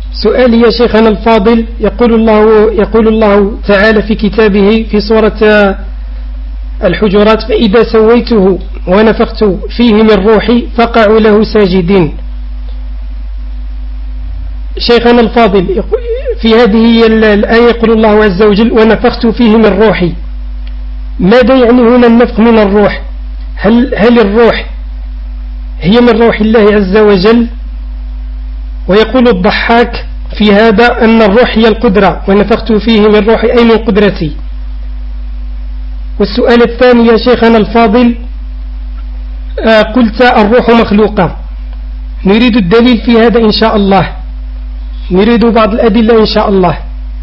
سؤالي يا شيخنا الفاضل، يقول الله تعالى في كتابه في سورة الحجرات: فإذا سويته ونفخت فيه من روحي فقعوا له ساجدين. شيخنا الفاضل، في هذه الآية يقول الله عز وجل: ونفخت فيه من روحي. ماذا يعني هنا النفخ من الروح؟ هل الروح هي من روح الله عز وجل؟ ويقول الضحاك في هذا أن الروح هي القدرة، ونفخت فيه من روحي أي من قدرتي. والسؤال الثاني يا شيخنا الفاضل، قلت الروح مخلوقة، نريد الدليل في هذا إن شاء الله، نريد بعض الأدلة إن شاء الله.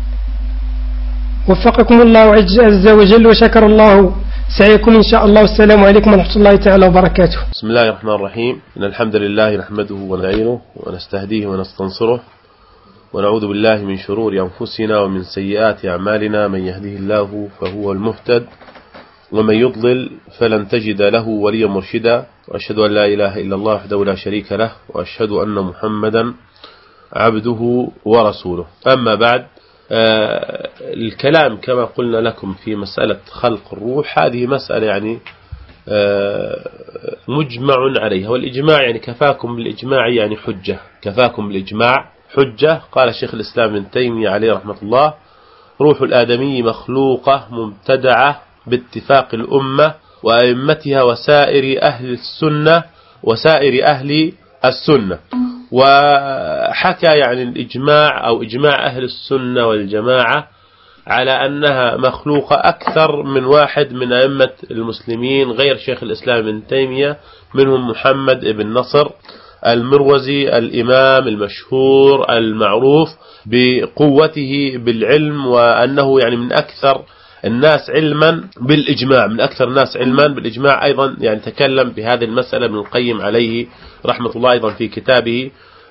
وفقكم الله عز وجل وشكر الله سعيكم إن شاء الله. والسلام عليكم ورحمة الله تعالى وبركاته. بسم الله الرحمن الرحيم. إن الحمد لله نحمده ونعينه ونستهديه ونستنصره، ونعوذ بالله من شرور أنفسنا ومن سيئات أعمالنا. من يهده الله فهو المهتد، ومن يضلل فلن تجد له وليا مرشدا. وأشهد أن لا إله إلا الله وحده لا شريك له، وأشهد أن محمدا عبده ورسوله. أما بعد، الكلام كما قلنا لكم في مسألة خلق الروح، هذه مسألة يعني مجمع عليها، والإجماع يعني كفاكم بالإجماع يعني حجة، كفاكم بالإجماع حجة. قال الشيخ الإسلام ابن تيمية عليه رحمة الله: روح الآدمي مخلوقة مبتدعة باتفاق الأمة وأئمتها وسائر أهل السنة وحكى يعني الإجماع أو إجماع أهل السنة والجماعة على أنها مخلوقة أكثر من واحد من أئمة المسلمين غير شيخ الإسلام ابن تيمية، منهم محمد بن نصر المروزي الإمام المشهور المعروف بقوته بالعلم، وأنه يعني من أكثر الناس علما بالإجماع، من أكثر الناس علما بالإجماع. أيضا يعني تكلم بهذه المسألة ابن القيم عليه رحمة الله أيضا في كتابه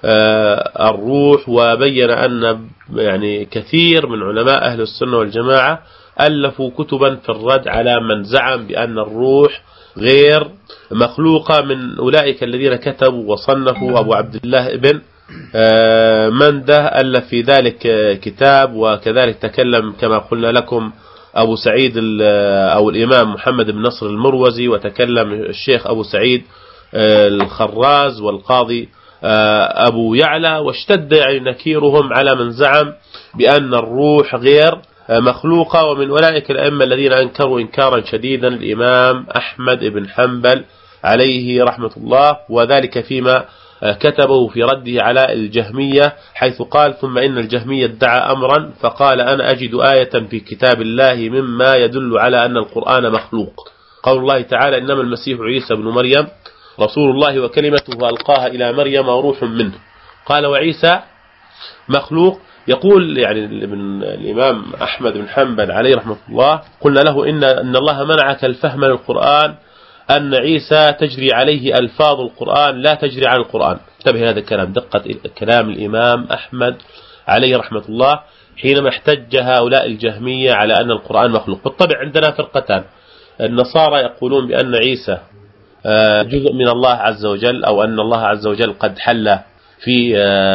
الروح، وبين أن يعني كثير من علماء أهل السنة والجماعة ألفوا كتبا في الرد على من زعم بأن الروح غير مخلوقة من أولئك الذين كتبوا وصنفوا. أبو عبد الله ابن منده ألف في ذلك كتاب، وكذلك تكلم كما قلنا لكم أبو سعيد أو الإمام محمد بن نصر المروزي، وتكلم الشيخ أبو سعيد الخراز والقاضي أبو يعلى، واشتد يعني نكيرهم على من زعم بأن الروح غير مخلوقة. ومن أولئك الأئمة الذين أنكروا إنكارا شديدا الإمام أحمد بن حنبل عليه رحمة الله، وذلك فيما كتبه في رده على الجهمية، حيث قال: ثم إن الجهمية ادعى أمرا فقال: أنا أجد آية في كتاب الله مما يدل على أن القرآن مخلوق. قول الله تعالى: إنما المسيح عيسى بن مريم رسول الله وكلمته ألقاها إلى مريم وروح منه. قال: وعيسى مخلوق. يقول يعني من الإمام أحمد بن حنبل عليه رحمة الله: قلنا له إن الله منعك الفهم للقرآن، أن عيسى تجري عليه ألفاظ القرآن لا تجري على القرآن. انتبه هذا الكلام، دقة كلام الإمام أحمد عليه رحمة الله حينما احتج هؤلاء الجهمية على أن القرآن مخلوق. بالطبع عندنا فرقتان: النصارى يقولون بأن عيسى جزء من الله عز وجل، أو أن الله عز وجل قد حل في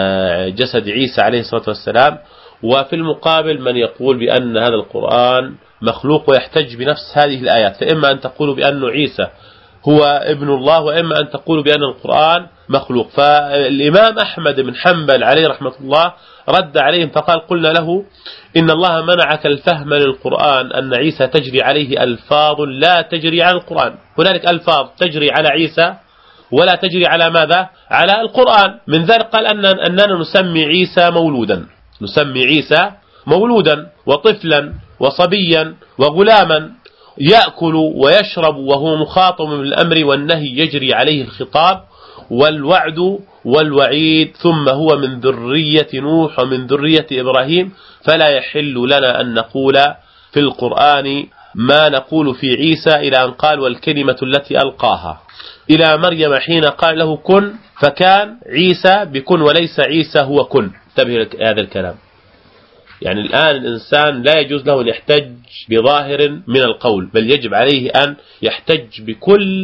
جسد عيسى عليه الصلاة والسلام، وفي المقابل من يقول بأن هذا القرآن مخلوق ويحتج بنفس هذه الآيات. فإما أن تقولوا بأن عيسى هو ابن الله، وإما أن تقولوا بأن القرآن مخلوق. فالإمام أحمد بن حنبل عليه رحمة الله رد عليهم فقال: قلنا له إن الله منعك الفهم للقرآن، أن عيسى تجري عليه ألفاظ لا تجري على القرآن. هنالك ألفاظ تجري على عيسى ولا تجري على ماذا؟ على القرآن. من ذلك قال أننا نسمي عيسى مولودا، نسمي عيسى مولودا وطفلا وصبيا وغلاما، يأكل ويشرب وهو مخاطب بالأمر والنهي، يجري عليه الخطاب والوعد والوعيد، ثم هو من ذرية نوح ومن ذرية إبراهيم، فلا يحل لنا أن نقول في القرآن ما نقول في عيسى، إلى أن قال: والكلمة التي ألقاها إلى مريم حين قال له كن فكان. عيسى بكن، وليس عيسى هو كن. انتبه هذا الكلام. يعني الآن الإنسان لا يجوز له أن يحتج بظاهر من القول، بل يجب عليه أن يحتج بكل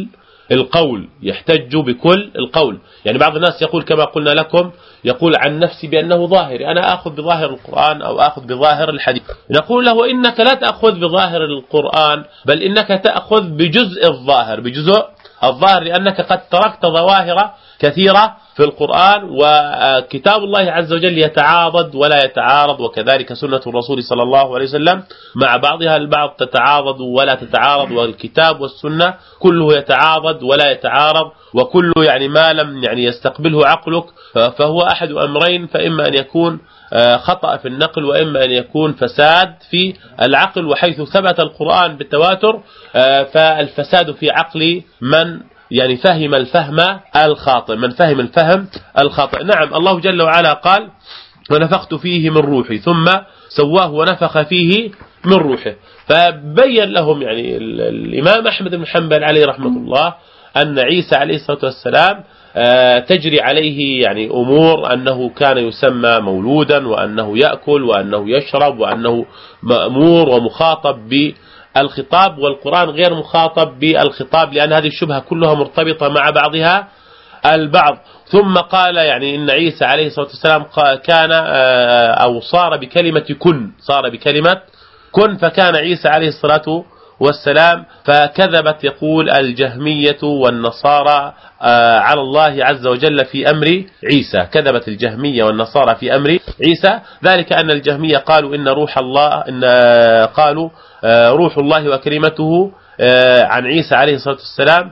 القول، يحتج بكل القول. يعني بعض الناس يقول كما قلنا لكم، يقول عن نفسي بأنه ظاهري، أنا أخذ بظاهر القرآن أو أخذ بظاهر الحديث. نقول له إنك لا تأخذ بظاهر القرآن، بل إنك تأخذ بجزء الظاهر، بجزء الظاهر، لأنك قد تركت ظواهر كثيرة في القرآن. وكتاب الله عز وجل يتعاضد ولا يتعارض، وكذلك سنة الرسول صلى الله عليه وسلم مع بعضها البعض تتعاضد ولا تتعارض، والكتاب والسنة كله يتعاضد ولا يتعارض، وكله يعني ما لم يعني يستقبله عقلك فهو أحد أمرين، فإما أن يكون خطأ في النقل، وإما أن يكون فساد في العقل. وحيث ثبت القرآن بالتواتر فالفساد في عقل من يعني فهم الفهم الخاطئ، من فهم الفهم الخاطئ. نعم، الله جل وعلا قال ونفخت فيه من روحي ثم سواه ونفخ فيه من روحه. فبين لهم يعني الإمام أحمد بن حنبل عليه رحمة الله أن عيسى عليه الصلاة والسلام تجري عليه يعني أمور، أنه كان يسمى مولودا، وأنه يأكل، وأنه يشرب، وأنه مأمور ومخاطب بالخطاب، والقرآن غير مخاطب بالخطاب، لأن هذه الشبهة كلها مرتبطة مع بعضها البعض. ثم قال يعني إن عيسى عليه الصلاة والسلام كان أو صار بكلمة كن، صار بكلمة كن، فكان عيسى عليه الصلاة والسلام. فكذبت يقول الجهمية والنصارى على الله عز وجل في أمر عيسى، كذبت الجهمية والنصارى في أمر عيسى، ذلك أن الجهمية قالوا إن روح الله، قالوا روح الله وكلمته عن عيسى عليه الصلاة والسلام.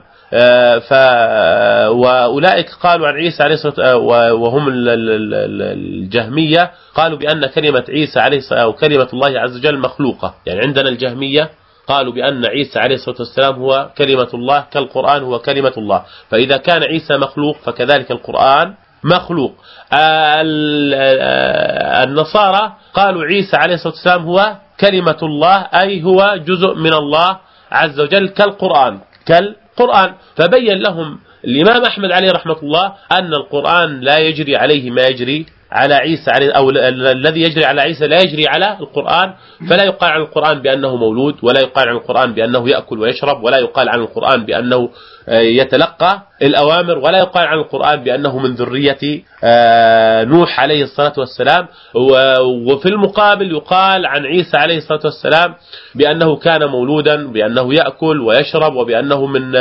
وأولئك قالوا عن عيسى عليه الصلاة، وهم الجهمية قالوا بأن كلمة عيسى عليه الصلاة أو كلمة الله عز وجل مخلوقة. يعني عندنا الجهمية قالوا بأن عيسى عليه الصلاة والسلام هو كلمة الله كالقرآن هو كلمة الله، فإذا كان عيسى مخلوق فكذلك القرآن مخلوق. النصارى قالوا عيسى عليه الصلاة والسلام هو كلمة الله، أي هو جزء من الله عز وجل كالقرآن. فبين لهم الإمام أحمد عليه رحمة الله أن القرآن لا يجري عليه ما يجري على عيسى، أو الذي يجري على عيسى لا يجري على القرآن. فلا يقال عن القرآن بأنه مولود، ولا يقال عن القرآن بأنه يأكل ويشرب، ولا يقال عن القرآن بأنه يتلقى الأوامر، ولا يقال عن القرآن بأنه من ذرية نوح عليه الصلاة والسلام. وفي المقابل يقال عن عيسى عليه الصلاة والسلام بأنه كان مولودا، بأنه يأكل ويشرب، وبأنه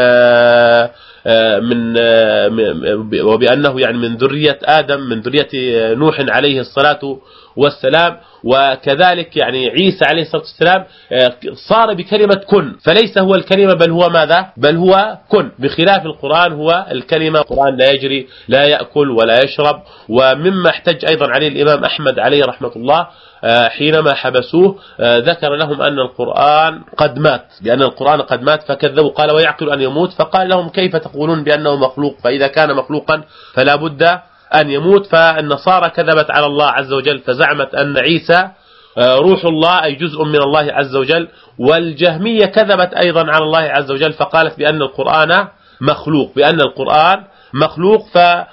وبأنه يعني من ذرية آدم، من ذرية نوح عليه الصلاة والسلام. وكذلك يعني عيسى عليه الصلاة والسلام صار بكلمة كن، فليس هو الكلمة بل هو ماذا؟ بل هو كن، بخلاف القرآن هو الكلمة. القرآن لا يجري، لا يأكل ولا يشرب. ومما احتج أيضا عليه الإمام أحمد عليه رحمة الله حينما حبسوه ذكر لهم أن القرآن قد مات، بأن القرآن قد مات، فكذبوا. قال ويعقل أن يموت؟ فقال لهم كيف تقولون بأنه مخلوق؟ فإذا كان مخلوقا فلا بد أن يموت. فالنصارى كذبت على الله عز وجل فزعمت أن عيسى روح الله أي جزء من الله عز وجل. والجهمية كذبت أيضا على الله عز وجل فقالت بأن القرآن مخلوق، بأن القرآن مخلوق.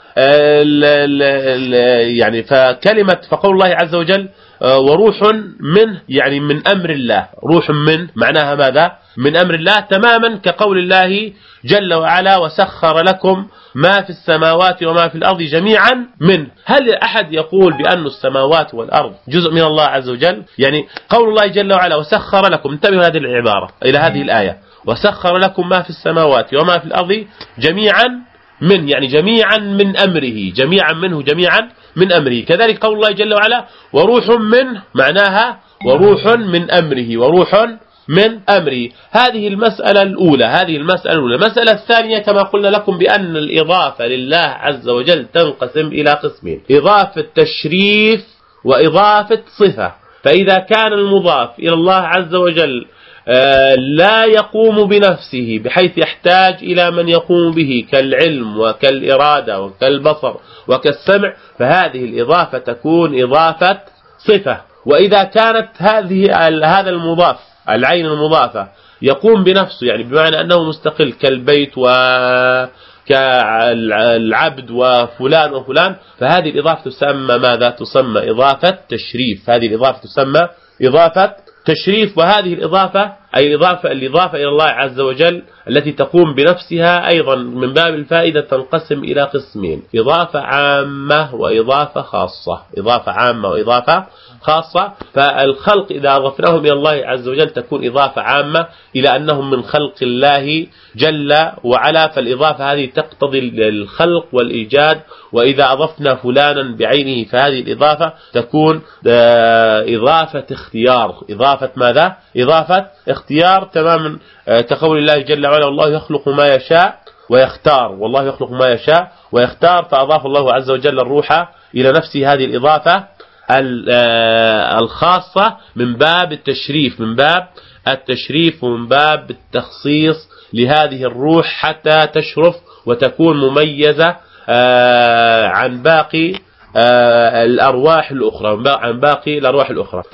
يعني فكلمة فقول الله عز وجل وروح منه يعني من أمر الله، روح من معناها ماذا؟ من أمر الله، تماما كقول الله جل وعلا وسخر لكم ما في السماوات وما في الأرض جميعا منه. هل أحد يقول بأن السماوات والأرض جزء من الله عز وجل؟ يعني قول الله جل وعلا وسخر لكم، انتبهوا هذه العبارة إلى هذه الآية، وسخر لكم ما في السماوات وما في الأرض جميعا من، يعني جميعا من أمره، جميعا منه، جميعا من أمره. كذلك قول الله جل وعلا وروح منه، معناها وروح من أمره، وروح من أمره. هذه المسألة الأولى، هذه المسألة الأولى. المسألة الثانية كما قلنا لكم بأن الإضافة لله عز وجل تنقسم إلى قسمين: إضافة تشريف وإضافة صفة. فإذا كان المضاف إلى الله عز وجل لا يقوم بنفسه بحيث يحتاج إلى من يقوم به كالعلم وكالإرادة وكالبصر وكالسمع، فهذه الإضافة تكون إضافة صفة. وإذا كانت هذا المضاف العين المضافة يقوم بنفسه، يعني بمعنى أنه مستقل كالبيت وكالعبد وفلان وفلان، فهذه الإضافة تسمى ماذا؟ تسمى إضافة تشريف. هذه الإضافة تسمى إضافة تشريف. وهذه الإضافة أي الإضافة إلى الله عز وجل التي تقوم بنفسها أيضا من باب الفائدة تنقسم إلى قسمين: إضافة عامة وإضافة خاصة. إضافة عامة وإضافة خاصة. فالخلق إذا أضفناهم إلى الله عز وجل تكون إضافة عامة إلى أنهم من خلق الله جل وعلا، فالإضافة هذه تقتضي الخلق والإيجاد. وإذا أضفنا فلانا بعينه فهذه الإضافة تكون إضافة اختيار. إضافة ماذا؟ إضافة اختيار تماما، كقول الله جل وعلا: والله يخلق ما يشاء ويختار. والله يخلق ما يشاء ويختار، فأضاف الله عز وجل الروح إلى نفسه. هذه الإضافة الخاصة من باب التشريف ومن باب التخصيص لهذه الروح حتى تشرف وتكون مميزة عن باقي الأرواح الأخرى.